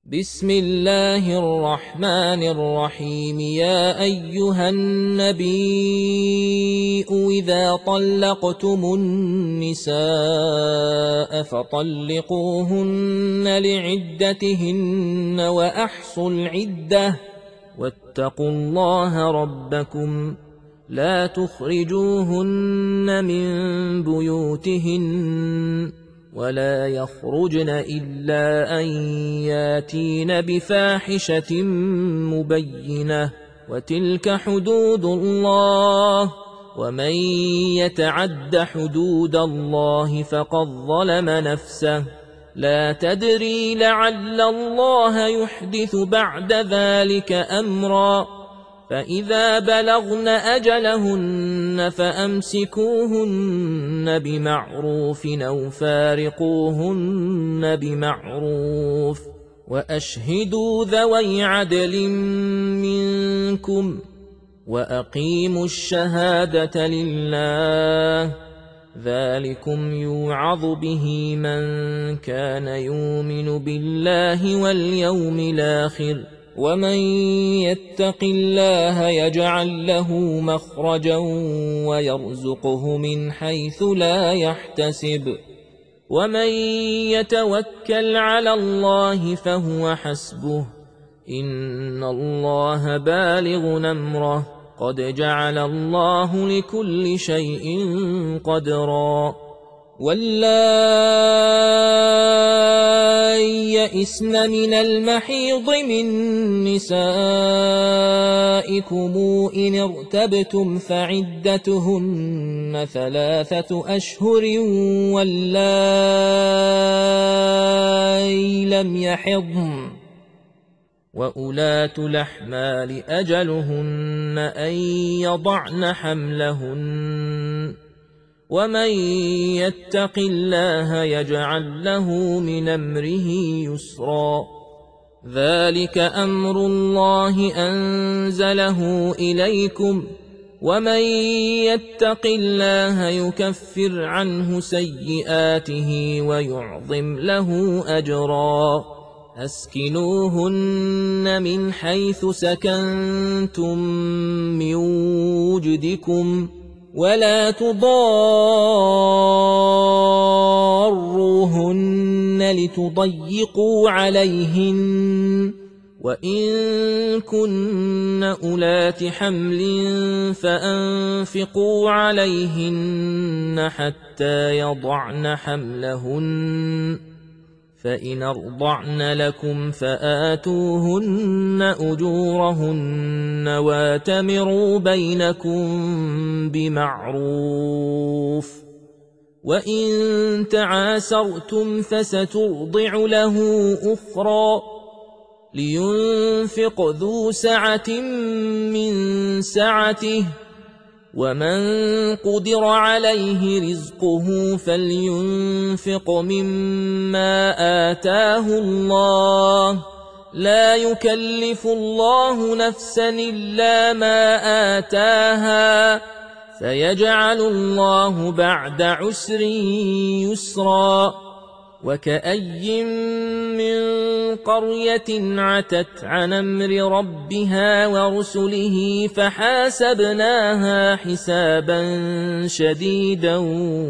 بسم الله الرحمن الرحيم. يا أيها النبي إذا طلقتم النساء فطلقوهن لعدتهن وأحصوا العدة واتقوا الله ربكم لا تخرجوهن من بيوتهن ولا يخرجن إلا أن ياتين بفاحشة مبينة وتلك حدود الله ومن يتعد حدود الله فقد ظلم نفسه لا تدري لعل الله يحدث بعد ذلك أمرا فإذا بلغن أجلهن فأمسكوهن بمعروف أو فارقوهن بمعروف وأشهدوا ذوي عدل منكم وأقيموا الشهادة لله ذلكم يوعظ به من كان يؤمن بالله واليوم الآخر ومن يتق الله يجعل له مخرجا ويرزقه من حيث لا يحتسب ومن يتوكل على الله فهو حسبه إن الله بالغ أمره قد جعل الله لكل شيء قدرا واللائي يئسن من المحيض من نسائكم إن ارتبتم فعدتهن 3 أشهر واللائي لم يحضن وأولات الأحمال أجلهن أن يضعن حملهن ومن يتق الله يجعل له من أمره يسرا ذلك أمر الله أنزله إليكم ومن يتق الله يكفر عنه سيئاته ويعظم له أجرا أسكنوهن من حيث سكنتم من وجدكم ولا تضاروهن لتضيقوا عليهن وإن كن أولات حمل فأنفقوا عليهن حتى يضعن حملهن فإن أرضعن لكم فآتوهن أجورهن واتمروا بينكم بمعروف وإن تعاسرتم فسترضع له أخرى لينفق ذو سعة من سعته ومن قدر عليه رزقه فلينفق مما آتاه الله لا يكلف الله نفسا إلا ما آتاها سيجعل الله بعد عسر يسرا وكأي من قرية عتت عن أمر ربها ورسله فحاسبناها حسابا شديدا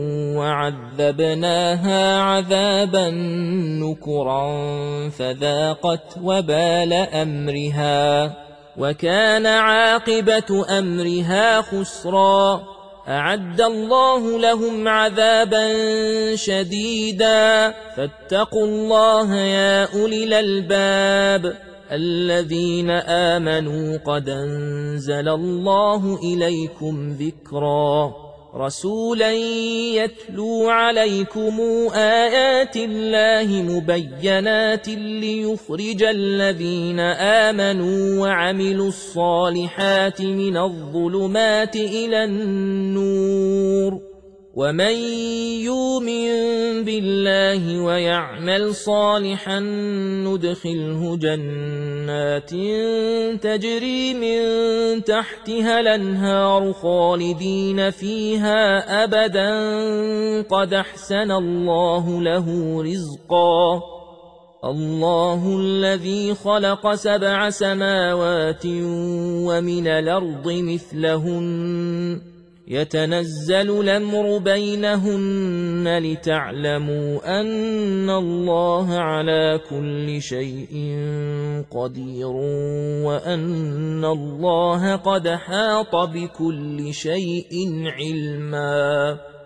وعذبناها عذابا نكرا فذاقت وبال أمرها وكان عاقبة أمرها خسرا أعد الله لهم عذابا شديدا فاتقوا الله يا أولي الألباب الذين آمنوا قد أنزل الله إليكم ذكرا رسولا يتلو عليكم آيات الله مبينات ليخرج الذين آمنوا وعملوا الصالحات من الظلمات إلى النور ومن يؤمن بالله ويعمل صالحا ندخله جنات تجري من تحتها الأنهار خالدين فيها أبدا قد أحسن الله له رزقا الله الذي خلق 7 سماوات ومن الأرض مثلهن يتنزل الأمر بينهن لتعلموا أن الله على كل شيء قدير وأن الله قد حاط بكل شيء علما.